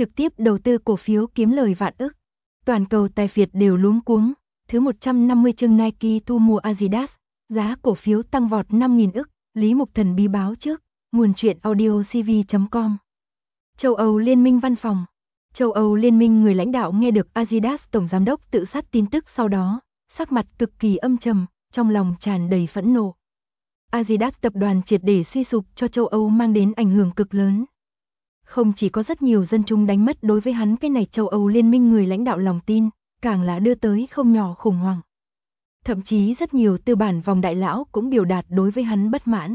trực tiếp đầu tư cổ phiếu kiếm lời vạn ức. Toàn cầu tài phiệt đều luống cuống, thứ 150 chương Nike thu mua Adidas, giá cổ phiếu tăng vọt 5.000 ức, Lý Mục Thần bí báo trước, nguồn truyện audiocv.com. Châu Âu Liên minh văn phòng. Châu Âu Liên minh người lãnh đạo nghe được Adidas tổng giám đốc tự sát tin tức sau đó, sắc mặt cực kỳ âm trầm, trong lòng tràn đầy phẫn nộ. Adidas tập đoàn triệt để suy sụp cho châu Âu mang đến ảnh hưởng cực lớn. Không chỉ có rất nhiều dân chúng đánh mất đối với hắn cái này châu Âu Liên minh người lãnh đạo lòng tin, càng là đưa tới không nhỏ khủng hoảng. Thậm chí rất nhiều tư bản vòng đại lão cũng biểu đạt đối với hắn bất mãn.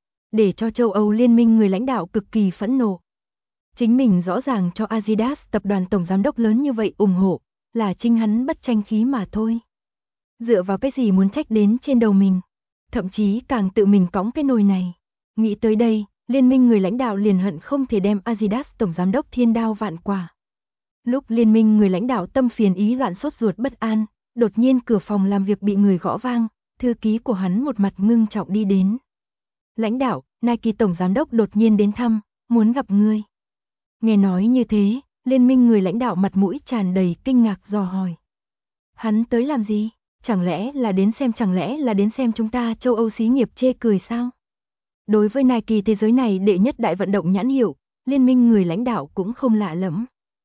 Để cho châu Âu Liên minh người lãnh đạo cực kỳ phẫn nộ. Chính mình rõ ràng cho Adidas tập đoàn tổng giám đốc lớn như vậy ủng hộ, là chính hắn bất tranh khí mà thôi. Dựa vào cái gì muốn trách đến trên đầu mình, thậm chí càng tự mình cõng cái nồi này. Nghĩ tới đây, liên minh người lãnh đạo liền hận không thể đem Adidas tổng giám đốc thiên đao vạn quả. Lúc liên minh người lãnh đạo tâm phiền ý loạn sốt ruột bất an, đột nhiên cửa phòng làm việc bị người gõ vang, thư ký của hắn một mặt ngưng trọng đi đến. Lãnh đạo, Nike tổng giám đốc đột nhiên đến thăm, muốn gặp ngươi. Nghe nói như thế, liên minh người lãnh đạo mặt mũi tràn đầy kinh ngạc dò hỏi. Hắn tới làm gì? Chẳng lẽ là đến xem chúng ta châu Âu xí nghiệp chê cười sao? Đối với Nike thế giới này đệ nhất đại vận động nhãn hiệu, liên minh người lãnh đạo cũng không lạ lẫm.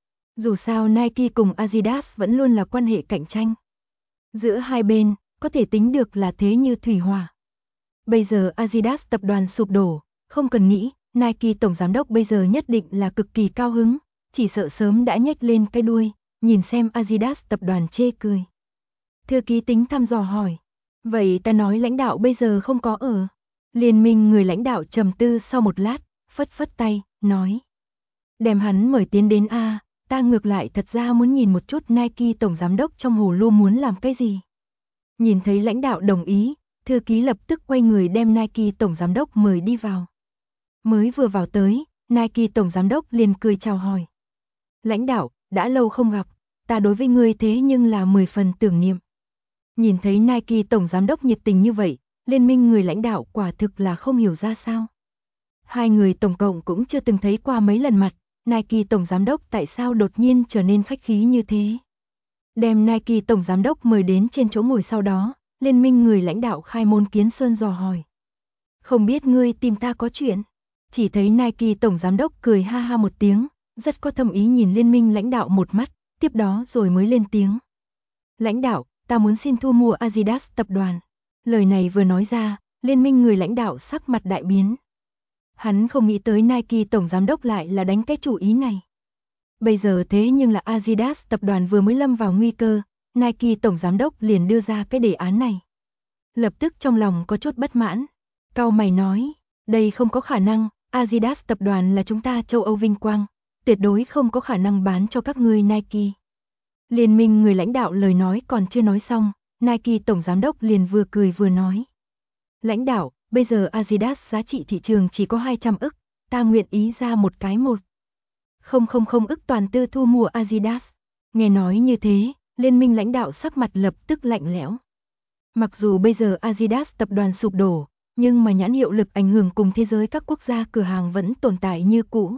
Dù sao Nike cùng Adidas vẫn luôn là quan hệ cạnh tranh. Giữa hai bên, có thể tính được là thế như thủy hỏa. Bây giờ Adidas tập đoàn sụp đổ, không cần nghĩ, Nike tổng giám đốc bây giờ nhất định là cực kỳ cao hứng, chỉ sợ sớm đã nhếch lên cái đuôi, nhìn xem Adidas tập đoàn chê cười. Thư ký tính thăm dò hỏi, vậy ta nói lãnh đạo bây giờ không có ở. Liên minh người lãnh đạo trầm tư sau một lát, phất phất tay, nói. Đem hắn mời tiến đến a, ta ngược lại thật ra muốn nhìn một chút Nike tổng giám đốc trong hồ lô muốn làm cái gì. Nhìn thấy lãnh đạo đồng ý, thư ký lập tức quay người đem Nike tổng giám đốc mời đi vào. Mới vừa vào tới, Nike tổng giám đốc liền cười chào hỏi. Lãnh đạo, đã lâu không gặp, ta đối với ngươi thế nhưng là 10 phần tưởng niệm. Nhìn thấy Nike tổng giám đốc nhiệt tình như vậy, liên minh người lãnh đạo quả thực là không hiểu ra sao. Hai người tổng cộng cũng chưa từng thấy qua mấy lần mặt, Nike tổng giám đốc tại sao đột nhiên trở nên khách khí như thế. Đem Nike tổng giám đốc mời đến trên chỗ ngồi sau đó, liên minh người lãnh đạo khai môn kiến sơn dò hỏi. Không biết ngươi tìm ta có chuyện? Chỉ thấy Nike tổng giám đốc cười ha ha một tiếng, rất có thâm ý nhìn liên minh lãnh đạo một mắt, tiếp đó rồi mới lên tiếng. Lãnh đạo, ta muốn xin thu mua Adidas tập đoàn. Lời này vừa nói ra, liên minh người lãnh đạo sắc mặt đại biến. Hắn không nghĩ tới Nike tổng giám đốc lại là đánh cái chủ ý này. Bây giờ thế nhưng là Adidas tập đoàn vừa mới lâm vào nguy cơ, Nike tổng giám đốc liền đưa ra cái đề án này. Lập tức trong lòng có chút bất mãn, cau mày nói, đây không có khả năng, Adidas tập đoàn là chúng ta châu Âu vinh quang, tuyệt đối không có khả năng bán cho các ngươi Nike. Liên minh người lãnh đạo lời nói còn chưa nói xong, Nike tổng giám đốc liền vừa cười vừa nói. Lãnh đạo, bây giờ Adidas giá trị thị trường chỉ có 200 ức, ta nguyện ý ra một cái 1,000 ức toàn tư thu mua Adidas. Nghe nói như thế, liên minh lãnh đạo sắc mặt lập tức lạnh lẽo. Mặc dù bây giờ Adidas tập đoàn sụp đổ, nhưng mà nhãn hiệu lực ảnh hưởng cùng thế giới các quốc gia cửa hàng vẫn tồn tại như cũ.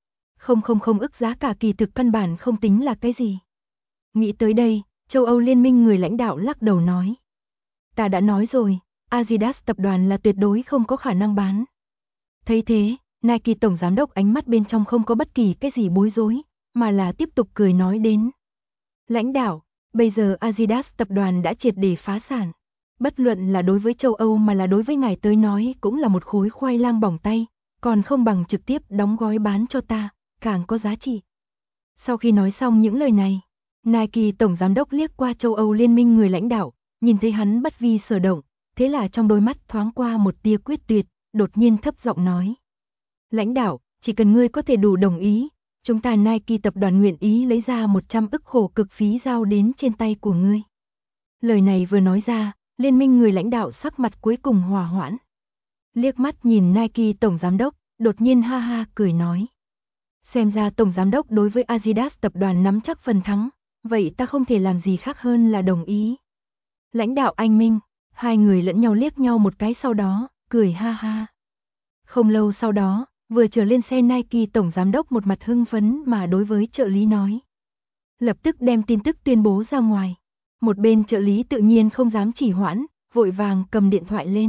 0,0 ức giá cả kỳ thực căn bản không tính là cái gì. Nghĩ tới đây, châu Âu liên minh người lãnh đạo lắc đầu nói. Ta đã nói rồi, Adidas tập đoàn là tuyệt đối không có khả năng bán. Thấy thế, Nike tổng giám đốc ánh mắt bên trong không có bất kỳ cái gì bối rối, mà là tiếp tục cười nói đến. Lãnh đạo, bây giờ Adidas tập đoàn đã triệt để phá sản. Bất luận là đối với châu Âu mà là đối với ngài tới nói cũng là một khối khoai lang bỏng tay, còn không bằng trực tiếp đóng gói bán cho ta, càng có giá trị. Sau khi nói xong những lời này, Nike tổng giám đốc liếc qua châu Âu liên minh người lãnh đạo, nhìn thấy hắn bất vi sở động, thế là trong đôi mắt thoáng qua một tia quyết tuyệt, đột nhiên thấp giọng nói. Lãnh đạo, chỉ cần ngươi có thể đủ đồng ý, chúng ta Nike tập đoàn nguyện ý lấy ra 100 ức khổ cực phí giao đến trên tay của ngươi. Lời này vừa nói ra, liên minh người lãnh đạo sắc mặt cuối cùng hòa hoãn. Liếc mắt nhìn Nike tổng giám đốc, đột nhiên ha ha cười nói. Xem ra tổng giám đốc đối với Adidas tập đoàn nắm chắc phần thắng, vậy ta không thể làm gì khác hơn là đồng ý. Lãnh đạo anh minh, hai người lẫn nhau liếc nhau một cái sau đó, cười ha ha. Không lâu sau đó, Vừa trở lên xe Nike, tổng giám đốc một mặt hưng phấn mà đối với trợ lý nói. Lập tức đem tin tức tuyên bố ra ngoài. Một bên trợ lý tự nhiên không dám trì hoãn, vội vàng cầm điện thoại lên.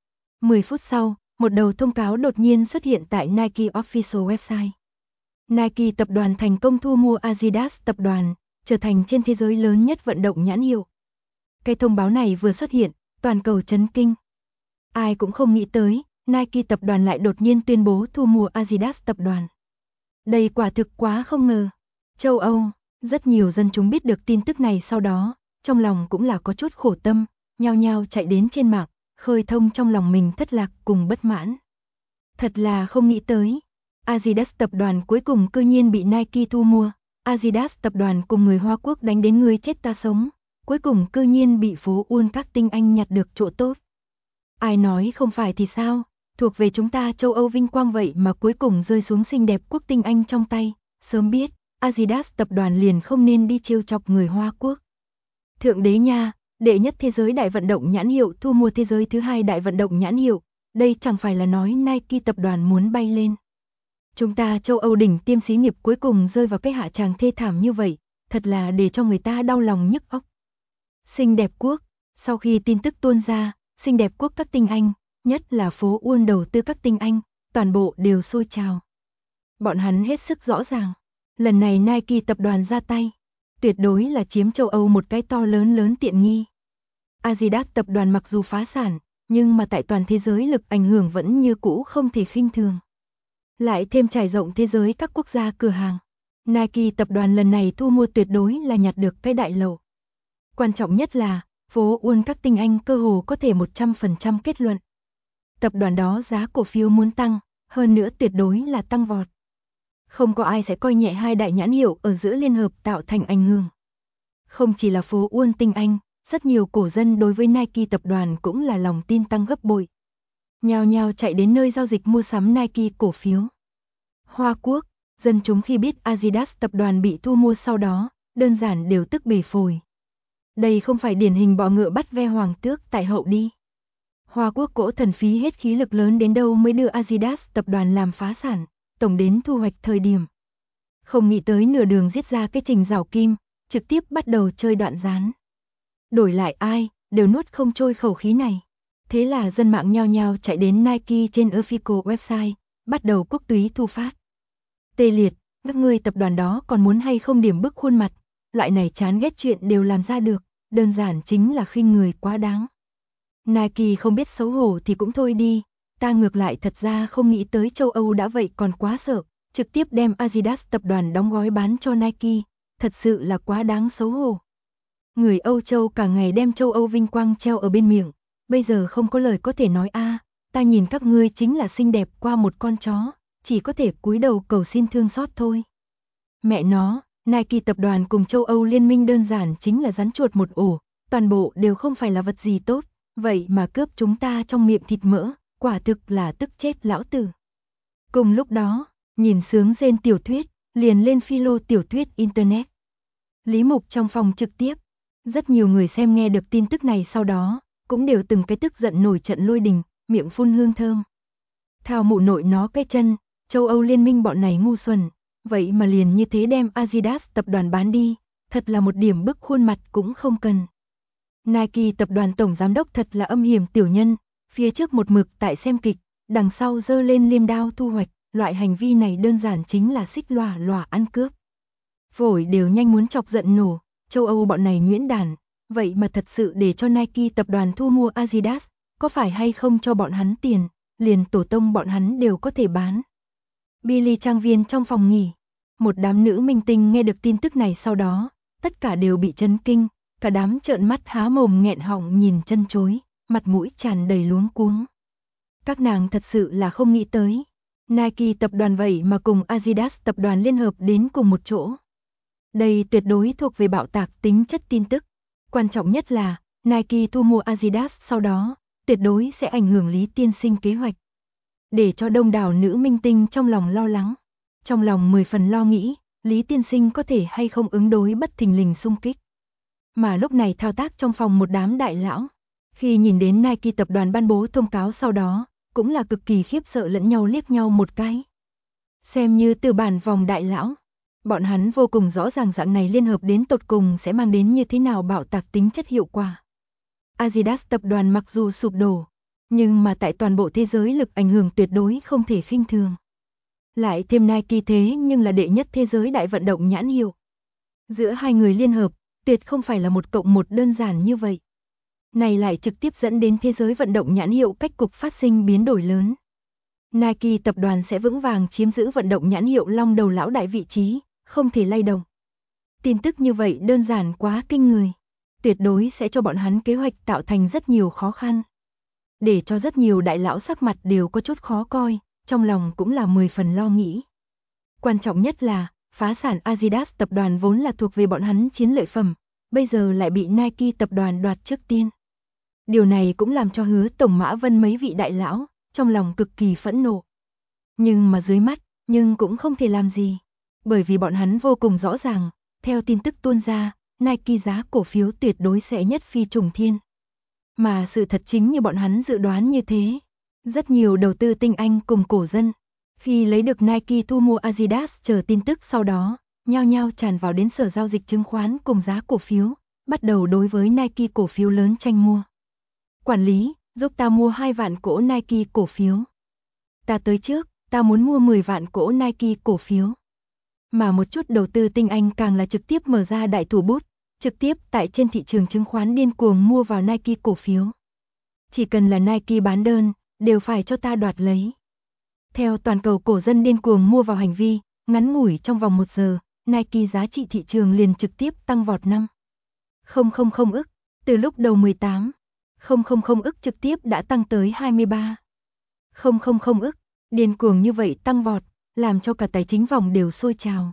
10 phút sau, một đầu thông cáo đột nhiên xuất hiện tại Nike Official Website. Nike tập đoàn thành công thu mua Adidas tập đoàn, trở thành trên thế giới lớn nhất vận động nhãn hiệu. Cái thông báo này vừa xuất hiện, toàn cầu chấn kinh. Ai cũng không nghĩ tới, Nike tập đoàn lại đột nhiên tuyên bố thu mua Adidas tập đoàn. Đây quả thực quá không ngờ. Châu Âu, rất nhiều dân chúng biết được tin tức này sau đó, trong lòng cũng là có chút khổ tâm, nhao nhao chạy đến trên mạng, khơi thông trong lòng mình thất lạc cùng bất mãn. Thật là không nghĩ tới, Adidas tập đoàn cuối cùng cư nhiên bị Nike thu mua, Adidas tập đoàn cùng người Hoa Quốc đánh đến ngươi chết ta sống, cuối cùng cư nhiên bị phố Uôn các tinh anh nhặt được chỗ tốt. Ai nói không phải thì sao, thuộc về chúng ta châu Âu vinh quang vậy mà cuối cùng rơi xuống xinh đẹp quốc tinh anh trong tay, sớm biết, Adidas tập đoàn liền không nên đi trêu chọc người Hoa Quốc. Thượng đế nha, đệ nhất thế giới đại vận động nhãn hiệu thu mua thế giới thứ hai đại vận động nhãn hiệu, đây chẳng phải là nói Nike tập đoàn muốn bay lên. Chúng ta châu Âu đỉnh tiêm xí nghiệp cuối cùng rơi vào cái hạ tràng thê thảm như vậy, thật là để cho người ta đau lòng nhức óc. Xinh đẹp quốc, sau khi tin tức tuôn ra, xinh đẹp quốc các tinh anh, nhất là phố Uôn đầu tư các tinh anh, toàn bộ đều sôi trào. Bọn hắn hết sức rõ ràng, lần này Nike tập đoàn ra tay, tuyệt đối là chiếm châu Âu một cái to lớn tiện nghi. Adidas tập đoàn mặc dù phá sản, nhưng mà tại toàn thế giới lực ảnh hưởng vẫn như cũ không thể khinh thường. Lại thêm trải rộng thế giới các quốc gia cửa hàng, Nike tập đoàn lần này thu mua tuyệt đối là nhặt được cái đại lộc. Quan trọng nhất là, phố Uôn các tinh anh cơ hồ có thể 100% kết luận. Tập đoàn đó giá cổ phiếu muốn tăng, hơn nữa tuyệt đối là tăng vọt. Không có ai sẽ coi nhẹ hai đại nhãn hiệu ở giữa liên hợp tạo thành ảnh hưởng. Không chỉ là phố Uôn tinh anh, rất nhiều cổ dân đối với Nike tập đoàn cũng là lòng tin tăng gấp bội. Nhao nhao chạy đến nơi giao dịch mua sắm Nike cổ phiếu. Hoa Quốc, dân chúng khi biết Adidas tập đoàn bị thu mua sau đó, đơn giản đều tức bể phổi. Đây không phải điển hình bọ ngựa bắt ve hoàng tước tại hậu đi. Hoa Quốc cỗ thần phí hết khí lực lớn đến đâu mới đưa Adidas tập đoàn làm phá sản, tổng đến thu hoạch thời điểm. Không nghĩ tới nửa đường giết ra cái trình rào kim, trực tiếp bắt đầu chơi đoạn gián. Đổi lại ai, đều nuốt không trôi khẩu khí này. Thế là dân mạng nhao nhao chạy đến Nike trên official website, bắt đầu quốc túy thu phát. Tê liệt, các ngươi tập đoàn đó còn muốn hay không điểm bức khuôn mặt, loại này chán ghét chuyện đều làm ra được, đơn giản chính là khinh người quá đáng. Nike không biết xấu hổ thì cũng thôi đi, ta ngược lại thật ra không nghĩ tới châu Âu đã vậy còn quá sợ, trực tiếp đem Adidas tập đoàn đóng gói bán cho Nike, thật sự là quá đáng xấu hổ. Người Âu Châu cả ngày đem châu Âu vinh quang treo ở bên miệng, bây giờ không có lời có thể nói ta nhìn các ngươi chính là xinh đẹp qua một con chó, chỉ có thể cúi đầu cầu xin thương xót thôi. Mẹ nó, Nike tập đoàn cùng châu Âu liên minh đơn giản chính là rắn chuột một ổ, toàn bộ đều không phải là vật gì tốt, vậy mà cướp chúng ta trong miệng thịt mỡ, quả thực là tức chết lão tử. Cùng lúc đó, nhìn sướng rên tiểu thuyết, liền lên philo tiểu thuyết Internet. Lý Mục trong phòng trực tiếp, rất nhiều người xem nghe được tin tức này sau đó, cũng đều từng cái tức giận nổi trận lôi đình, miệng phun hương thơm. Thao mụ nội nó cái chân, châu Âu liên minh bọn này ngu xuẩn, vậy mà liền như thế đem Adidas tập đoàn bán đi, thật là một điểm bức khuôn mặt cũng không cần. Nike tập đoàn tổng giám đốc thật là âm hiểm tiểu nhân, phía trước một mực tại xem kịch, đằng sau giơ lên liêm đao thu hoạch, loại hành vi này đơn giản chính là xích lòa lòa ăn cướp. Phổi đều nhanh muốn chọc giận nổ, châu Âu bọn này nhuyễn đản, vậy mà thật sự để cho Nike tập đoàn thu mua Adidas, có phải hay không cho bọn hắn tiền, liền tổ tông bọn hắn đều có thể bán. Billy trang viên trong phòng nghỉ, một đám nữ minh tinh nghe được tin tức này sau đó, tất cả đều bị chấn kinh, cả đám trợn mắt há mồm nghẹn họng nhìn chân chối, mặt mũi tràn đầy luống cuống. Các nàng thật sự là không nghĩ tới, Nike tập đoàn vậy mà cùng Adidas tập đoàn liên hợp đến cùng một chỗ. Đây tuyệt đối thuộc về bạo tạc tính chất tin tức. Quan trọng nhất là, Nike thu mua Adidas sau đó, tuyệt đối sẽ ảnh hưởng Lý Tiên Sinh kế hoạch. Để cho đông đảo nữ minh tinh trong lòng lo lắng. Trong lòng 10 phần lo nghĩ, Lý Tiên Sinh có thể hay không ứng đối bất thình lình xung kích. Mà lúc này thao tác trong phòng một đám đại lão. Khi nhìn đến Nike tập đoàn ban bố thông cáo sau đó, cũng là cực kỳ khiếp sợ lẫn nhau liếc nhau một cái. Xem như từ bản vòng đại lão, bọn hắn vô cùng rõ ràng dạng này liên hợp đến tột cùng sẽ mang đến như thế nào bạo tạc tính chất hiệu quả. Adidas tập đoàn mặc dù sụp đổ, nhưng mà tại toàn bộ thế giới lực ảnh hưởng tuyệt đối không thể khinh thường. Lại thêm Nike thế nhưng là đệ nhất thế giới đại vận động nhãn hiệu. Giữa hai người liên hợp, tuyệt không phải là 1+1 đơn giản như vậy. Này lại trực tiếp dẫn đến thế giới vận động nhãn hiệu cách cục phát sinh biến đổi lớn. Nike tập đoàn sẽ vững vàng chiếm giữ vận động nhãn hiệu long đầu lão đại vị trí, không thể lay động. Tin tức như vậy đơn giản quá kinh người, tuyệt đối sẽ cho bọn hắn kế hoạch tạo thành rất nhiều khó khăn. Để cho rất nhiều đại lão sắc mặt đều có chút khó coi, trong lòng cũng là 10 phần lo nghĩ. Quan trọng nhất là, phá sản Adidas tập đoàn vốn là thuộc về bọn hắn chiến lợi phẩm, bây giờ lại bị Nike tập đoàn đoạt trước tiên. Điều này cũng làm cho Hứa Tổng Mã Vân mấy vị đại lão trong lòng cực kỳ phẫn nộ. Nhưng mà dưới mắt, nhưng cũng không thể làm gì, bởi vì bọn hắn vô cùng rõ ràng, theo tin tức tuôn ra, Nike giá cổ phiếu tuyệt đối sẽ nhất phi trùng thiên. Mà sự thật chính như bọn hắn dự đoán như thế, rất nhiều đầu tư tinh anh cùng cổ dân, khi lấy được Nike thu mua Adidas chờ tin tức sau đó, nhao nhao tràn vào đến sở giao dịch chứng khoán cùng giá cổ phiếu, bắt đầu đối với Nike cổ phiếu lớn tranh mua. Quản lý, giúp ta mua 2 vạn cổ Nike cổ phiếu. Ta tới trước, ta muốn mua 10 vạn cổ Nike cổ phiếu. Mà một chút đầu tư tinh anh càng là trực tiếp mở ra đại thủ bút, trực tiếp tại trên thị trường chứng khoán điên cuồng mua vào Nike cổ phiếu. Chỉ cần là Nike bán đơn, đều phải cho ta đoạt lấy. Theo toàn cầu cổ dân điên cuồng mua vào hành vi, ngắn ngủi trong vòng 1 giờ, Nike giá trị thị trường liền trực tiếp tăng vọt 5,000 ức, từ lúc đầu 18,000 ức trực tiếp đã tăng tới 23,000 ức, điên cuồng như vậy tăng vọt, làm cho cả tài chính vòng đều sôi trào.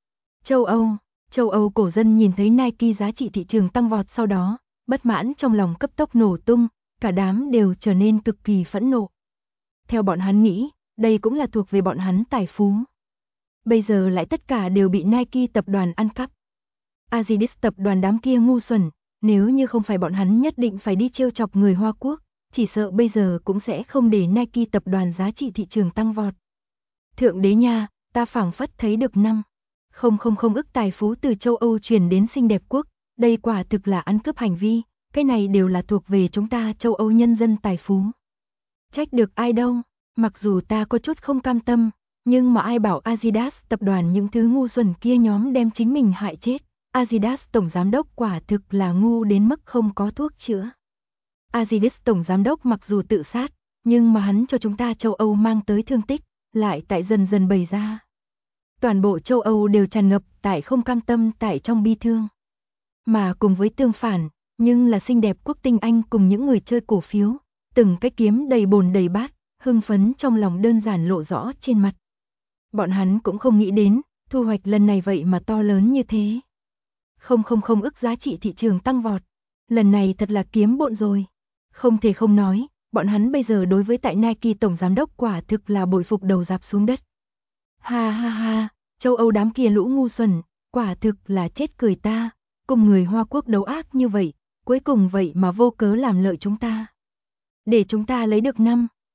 Châu Âu cổ dân nhìn thấy Nike giá trị thị trường tăng vọt sau đó, bất mãn trong lòng cấp tốc nổ tung, cả đám đều trở nên cực kỳ phẫn nộ. Theo bọn hắn nghĩ, đây cũng là thuộc về bọn hắn tài phú. Bây giờ lại tất cả đều bị Nike tập đoàn ăn cắp. Adidas tập đoàn đám kia ngu xuẩn, nếu như không phải bọn hắn nhất định phải đi trêu chọc người Hoa Quốc, chỉ sợ bây giờ cũng sẽ không để Nike tập đoàn giá trị thị trường tăng vọt. Thượng đế nha, ta phảng phất thấy được 5,000 ức tài phú từ châu Âu truyền đến xinh đẹp quốc, đây quả thực là ăn cướp hành vi, cái này đều là thuộc về chúng ta châu Âu nhân dân tài phú. Trách được ai đâu, mặc dù ta có chút không cam tâm, nhưng mà ai bảo Adidas tập đoàn những thứ ngu xuẩn kia nhóm đem chính mình hại chết. Adidas tổng giám đốc quả thực là ngu đến mức không có thuốc chữa. Adidas tổng giám đốc mặc dù tự sát, nhưng mà hắn cho chúng ta châu Âu mang tới thương tích, lại tại dần dần bày ra. Toàn bộ châu Âu đều tràn ngập tại không cam tâm tại trong bi thương. Mà cùng với tương phản, nhưng là xinh đẹp quốc tinh Anh cùng những người chơi cổ phiếu, từng cái kiếm đầy bồn đầy bát, hưng phấn trong lòng đơn giản lộ rõ trên mặt. Bọn hắn cũng không nghĩ đến, thu hoạch lần này vậy mà to lớn như thế. 0,000 ức giá trị thị trường tăng vọt. Lần này thật là kiếm bộn rồi. Không thể không nói, bọn hắn bây giờ đối với tại Nike tổng giám đốc quả thực là bội phục đầu rạp xuống đất. Ha ha ha, châu Âu đám kia lũ ngu xuẩn, quả thực là chết cười ta, cùng người Hoa Quốc đấu ác như vậy, cuối cùng vậy mà vô cớ làm lợi chúng ta. Để chúng ta lấy được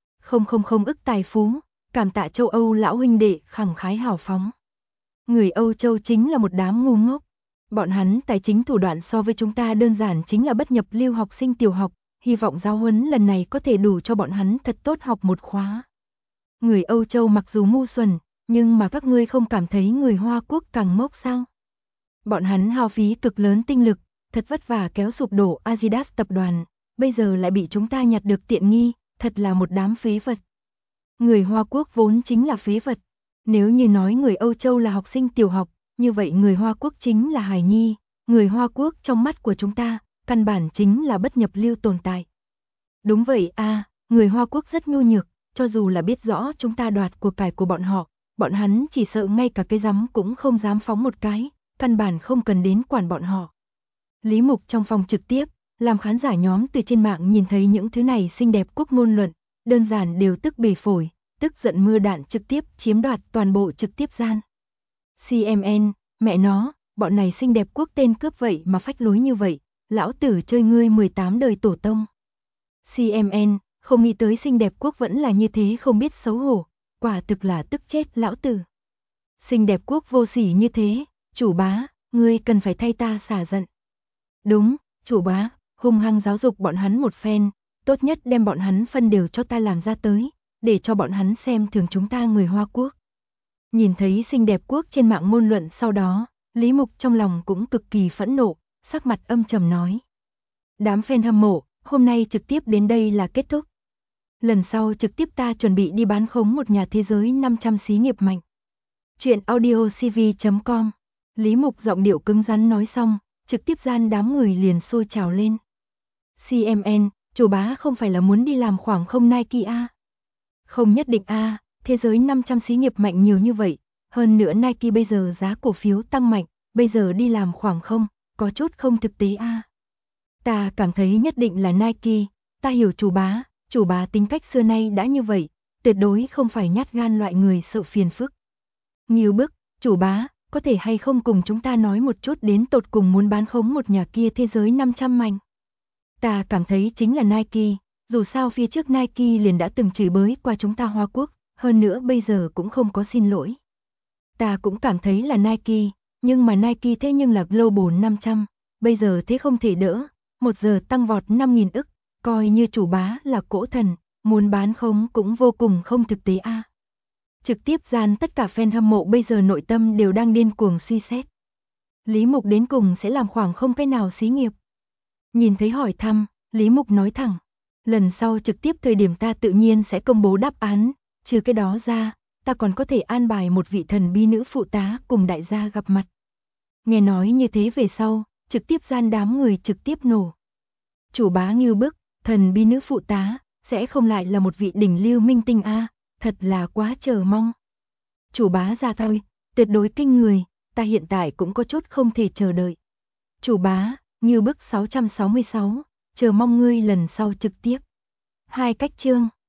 5,000 ức tài phú, cảm tạ châu Âu lão huynh đệ khẳng khái hào phóng. Người Âu Châu chính là một đám ngu ngốc. Bọn hắn tài chính thủ đoạn so với chúng ta đơn giản chính là bất nhập lưu học sinh tiểu học, hy vọng giáo huấn lần này có thể đủ cho bọn hắn thật tốt học một khóa. Người Âu Châu mặc dù ngu xuẩn, nhưng mà các ngươi không cảm thấy người Hoa Quốc càng ngốc sao? Bọn hắn hao phí cực lớn tinh lực, thật vất vả kéo sụp đổ Adidas tập đoàn, bây giờ lại bị chúng ta nhặt được tiện nghi, thật là một đám phế vật. Người Hoa Quốc vốn chính là phế vật. Nếu như nói người Âu Châu là học sinh tiểu học, như vậy người Hoa Quốc chính là hài nhi, người Hoa Quốc trong mắt của chúng ta, căn bản chính là bất nhập lưu tồn tại. Đúng vậy a, người Hoa Quốc rất nhu nhược, cho dù là biết rõ chúng ta đoạt của cải của bọn hắn chỉ sợ ngay cả cái rắm cũng không dám phóng một cái, căn bản không cần đến quản bọn họ. Lý Mục trong phòng trực tiếp, làm khán giả nhóm từ trên mạng nhìn thấy những thứ này xinh đẹp quốc ngôn luận, đơn giản đều tức bể phổi, tức giận mưa đạn trực tiếp chiếm đoạt toàn bộ trực tiếp gian. CMN, mẹ nó, bọn này xinh đẹp quốc tên cướp vậy mà phách lối như vậy, lão tử chơi ngươi 18 đời tổ tông. CMN, Không nghĩ tới xinh đẹp quốc vẫn là như thế không biết xấu hổ, quả thực là tức chết lão tử. Xinh đẹp quốc vô sỉ như thế, chủ bá, ngươi cần phải thay ta xả giận. Đúng, chủ bá, hung hăng giáo dục bọn hắn một phen, tốt nhất đem bọn hắn phân đều cho ta làm ra tới, để cho bọn hắn xem thường chúng ta người Hoa Quốc. Nhìn thấy xinh đẹp quốc trên mạng ngôn luận sau đó, Lý Mục trong lòng cũng cực kỳ phẫn nộ, sắc mặt âm trầm nói. Đám fan hâm mộ, hôm nay trực tiếp đến đây là kết thúc. Lần sau trực tiếp ta chuẩn bị đi bán khống một nhà thế giới 500 xí nghiệp mạnh. Chuyện audiocv.com. Lý Mục giọng điệu cứng rắn nói xong, trực tiếp gian đám người liền sôi trào lên. CMN, chủ bá không phải là muốn đi làm khoảng không Nike a? Không nhất định a, thế giới 500 xí nghiệp mạnh nhiều như vậy, hơn nữa Nike bây giờ giá cổ phiếu tăng mạnh, bây giờ đi làm khoảng không, có chút không thực tế a. Ta cảm thấy nhất định là Nike, ta hiểu chủ bá tính cách xưa nay đã như vậy, tuyệt đối không phải nhát gan loại người sợ phiền phức. Nghiêu bức, chủ bá, có thể hay không cùng chúng ta nói một chút đến tột cùng muốn bán khống một nhà kia thế giới 500 mạnh. Ta cảm thấy chính là Nike, dù sao phía trước Nike liền đã từng chửi bới qua chúng ta Hoa Quốc, hơn nữa bây giờ cũng không có xin lỗi. Ta cũng cảm thấy là Nike, nhưng mà Nike thế nhưng là Global 500, bây giờ thế không thể đỡ, 1 giờ tăng vọt 5.000 ức, coi như chủ bá là cỗ thần, muốn bán khống cũng vô cùng không thực tế a. Trực tiếp gian tất cả fan hâm mộ bây giờ nội tâm đều đang điên cuồng suy xét. Lý Mục đến cùng sẽ làm khoảng không cái nào xí nghiệp. Nhìn thấy hỏi thăm, Lý Mục nói thẳng, lần sau trực tiếp thời điểm ta tự nhiên sẽ công bố đáp án, trừ cái đó ra, ta còn có thể an bài một vị thần bí nữ phụ tá cùng đại gia gặp mặt. Nghe nói như thế về sau, trực tiếp gian đám người trực tiếp nổ. Chủ bá Ngưu bức, thần bí nữ phụ tá, sẽ không lại là một vị đỉnh lưu minh tinh a, thật là quá chờ mong. Chủ bá ra thôi, tuyệt đối kinh người, ta hiện tại cũng có chút không thể chờ đợi. Chủ bá, Ngưu bức 666, chờ mong ngươi lần sau trực tiếp. 2 cách chương.